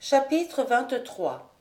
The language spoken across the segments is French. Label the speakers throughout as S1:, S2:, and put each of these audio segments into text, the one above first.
S1: Chapitre 23.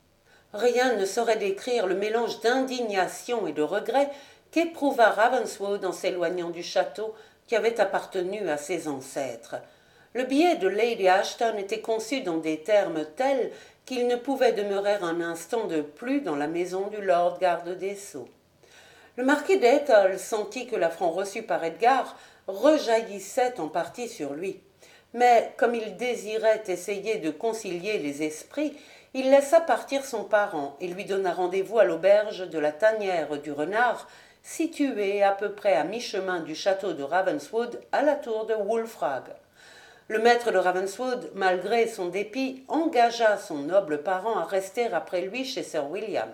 S1: Rien ne saurait décrire le mélange d'indignation et de regret qu'éprouva Ravenswood en s'éloignant du château qui avait appartenu à ses ancêtres. Le billet de Lady Ashton était conçu dans des termes tels qu'il ne pouvait demeurer un instant de plus dans la maison du lord garde des sceaux. Le marquis d'Étole sentit que l'affront reçu par Edgar rejaillissait en partie sur lui. Mais comme il désirait essayer de concilier les esprits, il laissa partir son parent et lui donna rendez-vous à l'auberge de la Tanière du Renard, située à peu près à mi-chemin du château de Ravenswood à la tour de Wulfrag. Le maître de Ravenswood, malgré son dépit, engagea son noble parent à rester après lui chez Sir William.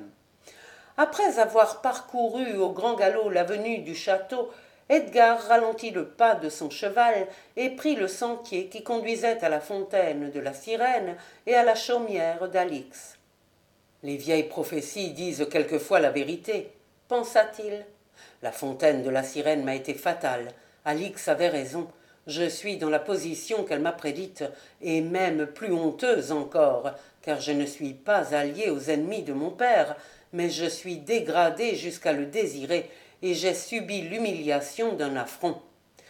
S1: Après avoir parcouru au grand galop l'avenue du château, Edgar ralentit le pas de son cheval et prit le sentier qui conduisait à la fontaine de la Sirène et à la chaumière d'Alix. Les vieilles prophéties disent quelquefois la vérité, pensa-t-il. La fontaine de la Sirène m'a été fatale. Alix avait raison. Je suis dans la position qu'elle m'a prédite, et même plus honteuse encore, car je ne suis pas allié aux ennemis de mon père, mais je suis dégradé jusqu'à le désirer, et j'ai subi l'humiliation d'un affront.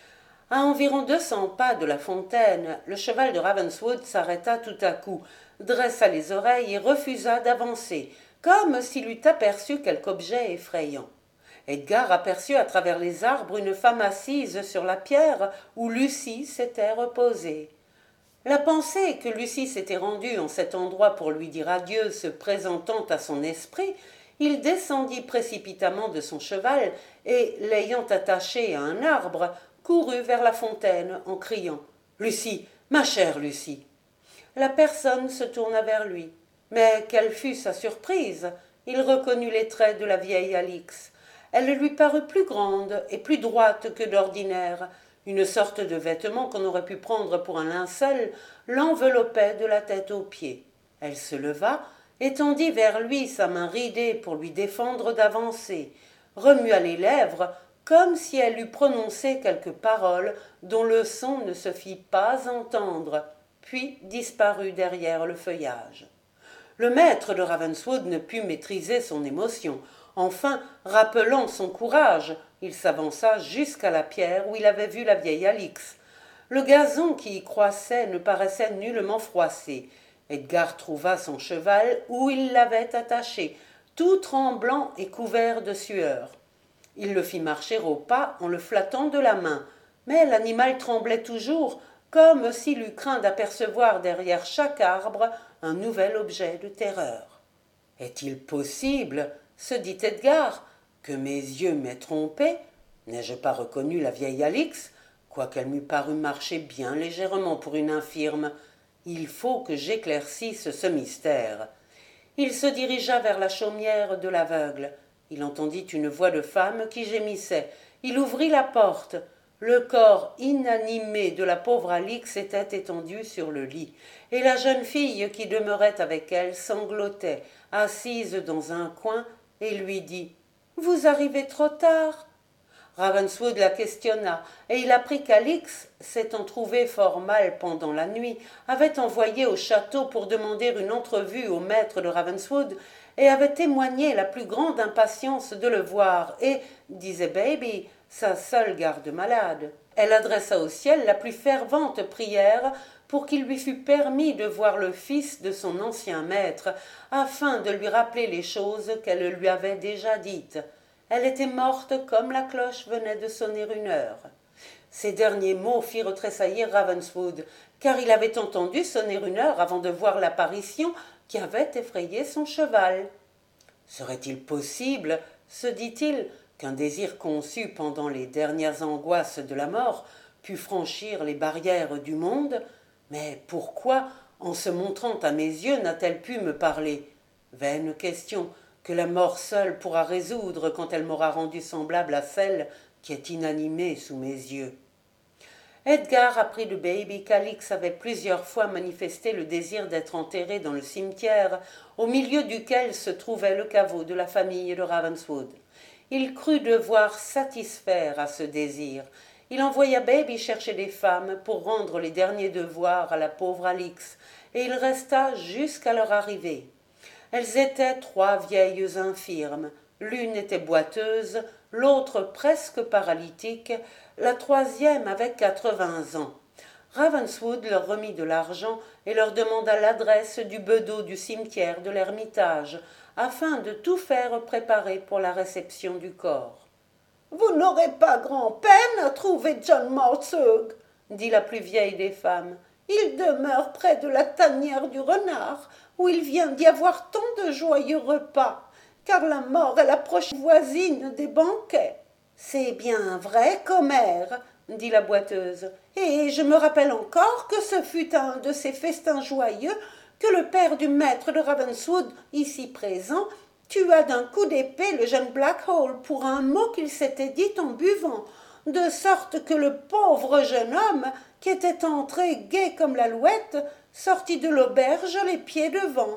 S1: À environ 200 pas de la fontaine, le cheval de Ravenswood s'arrêta tout à coup, dressa les oreilles et refusa d'avancer, comme s'il eût aperçu quelque objet effrayant. Edgar aperçut à travers les arbres une femme assise sur la pierre où Lucie s'était reposée. La pensée que Lucie s'était rendue en cet endroit pour lui dire adieu se présentant à son esprit, il descendit précipitamment de son cheval et, l'ayant attachée à un arbre, courut vers la fontaine en criant « Lucie, ma chère Lucie !» La personne se tourna vers lui, mais quelle fut sa surprise! Il reconnut les traits de la vieille Alix. Elle lui parut plus grande et plus droite que d'ordinaire. Une sorte de vêtement qu'on aurait pu prendre pour un linceul l'enveloppait de la tête aux pieds. Elle se leva, étendit vers lui sa main ridée pour lui défendre d'avancer, remua les lèvres comme si elle eût prononcé quelques paroles dont le son ne se fit pas entendre, puis disparut derrière le feuillage. Le maître de Ravenswood ne put maîtriser son émotion. Enfin, rappelant son courage, il s'avança jusqu'à la pierre où il avait vu la vieille Alix. Le gazon qui y croissait ne paraissait nullement froissé. Edgar trouva son cheval où il l'avait attaché, tout tremblant et couvert de sueur. Il le fit marcher au pas en le flattant de la main, mais l'animal tremblait toujours, comme s'il eût craint d'apercevoir derrière chaque arbre un nouvel objet de terreur. « Est-il possible, se dit Edgar, que mes yeux m'aient trompé? N'ai-je pas reconnu la vieille Alix, quoiqu'elle m'eût paru marcher bien légèrement pour une infirme? Il faut que j'éclaircisse ce mystère. » Il se dirigea vers la chaumière de l'aveugle. Il entendit une voix de femme qui gémissait. Il ouvrit la porte. Le corps inanimé de la pauvre Alix était étendu sur le lit, et la jeune fille qui demeurait avec elle sanglotait, assise dans un coin, et lui dit « Vous arrivez trop tard ?» Ravenswood la questionna, et il apprit qu'Alix, s'étant trouvée fort mal pendant la nuit, avait envoyé au château pour demander une entrevue au maître de Ravenswood, et avait témoigné la plus grande impatience de le voir, et, disait Baby, sa seule garde-malade. Elle adressa au ciel la plus fervente prière pour qu'il lui fût permis de voir le fils de son ancien maître, afin de lui rappeler les choses qu'elle lui avait déjà dites. Elle était morte comme la cloche venait de sonner 1 heure. Ces derniers mots firent tressaillir Ravenswood, car il avait entendu sonner 1 heure avant de voir l'apparition qui avait effrayé son cheval. Serait-il possible, se dit-il, qu'un désir conçu pendant les dernières angoisses de la mort pût franchir les barrières du monde? Mais pourquoi, en se montrant à mes yeux, n'a-t-elle pu me parler? Vaine question que la mort seule pourra résoudre quand elle m'aura rendu semblable à celle qui est inanimée sous mes yeux. Edgar apprit de Baby qu'Alix avait plusieurs fois manifesté le désir d'être enterrée dans le cimetière au milieu duquel se trouvait le caveau de la famille de Ravenswood. Il crut devoir satisfaire à ce désir. Il envoya Baby chercher des femmes pour rendre les derniers devoirs à la pauvre Alix, et il resta jusqu'à leur arrivée. Elles étaient 3 vieilles infirmes. L'une était boiteuse, l'autre presque paralytique, la troisième avait 80 ans. Ravenswood leur remit de l'argent et leur demanda l'adresse du bedeau du cimetière de l'Ermitage, afin de tout faire préparer pour la réception du corps. « Vous n'aurez pas grand-peine à trouver John Mortsug, dit la plus vieille des femmes. Il demeure près de la tanière du renard, où il vient d'y avoir tant de joyeux repas, car la mort est l'approche voisine des banquets. C'est bien vrai, commère, dit la boiteuse, et je me rappelle encore que ce fut à un de ces festins joyeux que le père du maître de Ravenswood, ici présent, tua d'un coup d'épée le jeune Blackhall pour un mot qu'il s'était dit en buvant, de sorte que le pauvre jeune homme, qui était entré gai comme l'alouette, sortit de l'auberge les pieds devant.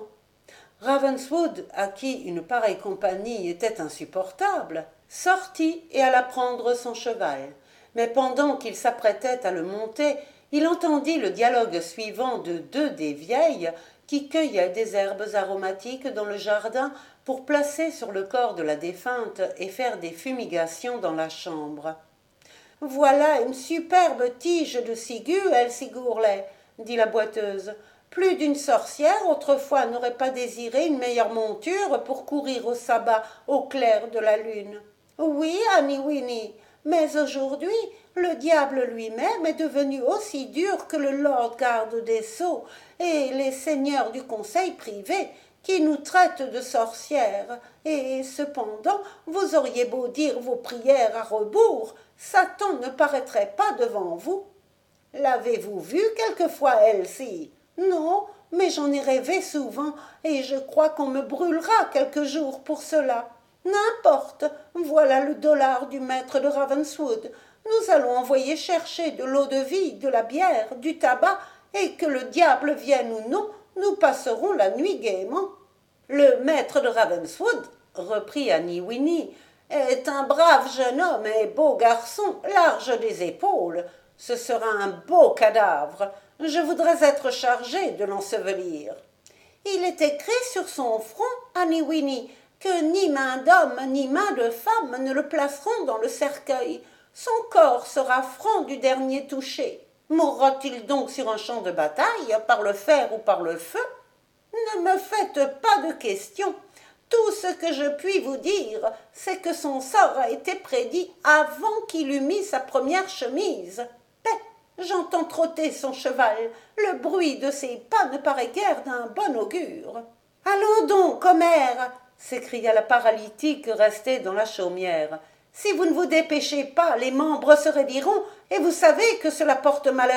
S1: Ravenswood, à qui une pareille compagnie était insupportable, sortit et alla prendre son cheval. Mais pendant qu'il s'apprêtait à le monter, il entendit le dialogue suivant de 2 des vieilles qui cueillaient des herbes aromatiques dans le jardin pour placer sur le corps de la défunte et faire des fumigations dans la chambre. « Voilà une superbe tige de ciguë, Elsie-Gourlay, dit la boiteuse. Plus d'une sorcière autrefois n'aurait pas désiré une meilleure monture pour courir au sabbat au clair de la lune. Oui, Annie Winnie, mais aujourd'hui le diable lui-même est devenu aussi dur que le lord garde des sceaux et les seigneurs du conseil privé, qui nous traitent de sorcières, et cependant vous auriez beau dire vos prières à rebours, Satan ne paraîtrait pas devant vous. L'avez-vous vu quelquefois, Elsie? Non, mais j'en ai rêvé souvent, et je crois qu'on me brûlera quelques jours pour cela. N'importe, voilà le dollar du maître de Ravenswood. Nous allons envoyer chercher de l'eau-de-vie, de la bière, du tabac, et que le diable vienne ou non, nous passerons la nuit gaiement. Le maître de Ravenswood, reprit Annie Winnie, est un brave jeune homme et beau garçon, large des épaules. Ce sera un beau cadavre. Je voudrais être chargée de l'ensevelir. Il est écrit sur son front, Annie Winnie, que ni main d'homme ni main de femme ne le placeront dans le cercueil. Son corps sera franc du dernier toucher. Mourra-t-il donc sur un champ de bataille, par le fer ou par le feu? Ne me faites pas de questions. Tout ce que je puis vous dire, c'est que son sort a été prédit avant qu'il eût mis sa première chemise. J'entends trotter son cheval. Le bruit de ses pas ne paraît guère d'un bon augure. « Allons donc, commère !» s'écria la paralytique restée dans la chaumière. « Si vous ne vous dépêchez pas, les membres se raidiront, et vous savez que cela porte malheur. »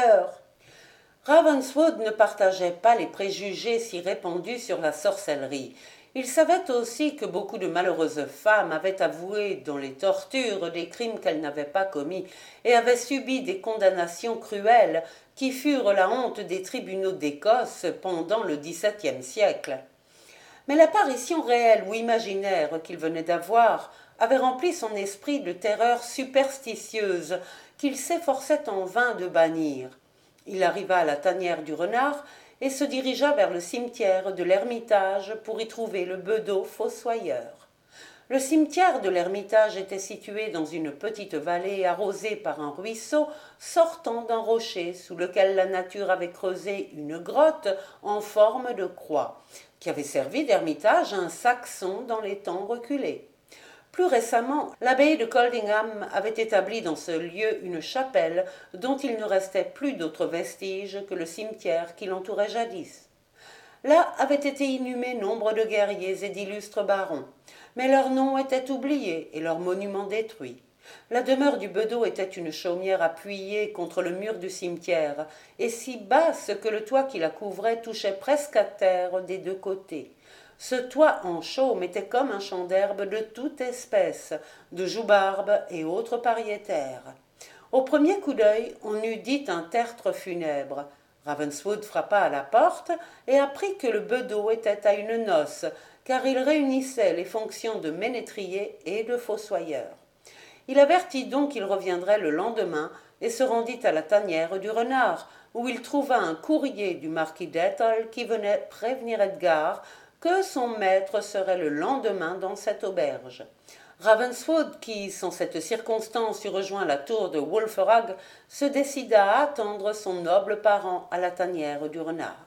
S1: Ravenswood ne partageait pas les préjugés si répandus sur la sorcellerie. Il savait aussi que beaucoup de malheureuses femmes avaient avoué dans les tortures des crimes qu'elles n'avaient pas commis et avaient subi des condamnations cruelles qui furent la honte des tribunaux d'Écosse pendant le XVIIe siècle. Mais l'apparition réelle ou imaginaire qu'il venait d'avoir avait rempli son esprit de terreurs superstitieuses qu'il s'efforçait en vain de bannir. Il arriva à la tanière du renard et se dirigea vers le cimetière de l'Ermitage pour y trouver le bedeau fossoyeur. Le cimetière de l'Ermitage était situé dans une petite vallée arrosée par un ruisseau sortant d'un rocher sous lequel la nature avait creusé une grotte en forme de croix, qui avait servi d'ermitage à un Saxon dans les temps reculés. Plus récemment, l'abbaye de Coldingham avait établi dans ce lieu une chapelle dont il ne restait plus d'autres vestiges que le cimetière qui l'entourait jadis. Là avaient été inhumés nombre de guerriers et d'illustres barons, mais leurs noms étaient oubliés et leurs monuments détruits. La demeure du bedeau était une chaumière appuyée contre le mur du cimetière, et si basse que le toit qui la couvrait touchait presque à terre des 2 côtés. Ce toit en chaume était comme un champ d'herbe de toute espèce, de joubarbes et autres pariétaires. Au premier coup d'œil, on eût dit un tertre funèbre. Ravenswood frappa à la porte et apprit que le bedeau était à une noce, car il réunissait les fonctions de ménétrier et de fossoyeur. Il avertit donc qu'il reviendrait le lendemain et se rendit à la tanière du renard, où il trouva un courrier du marquis d'Ethel qui venait prévenir Edgar que son maître serait le lendemain dans cette auberge. Ravenswood, qui, sans cette circonstance, eût rejoint la tour de Wulfrag, se décida à attendre son noble parent à la tanière du renard.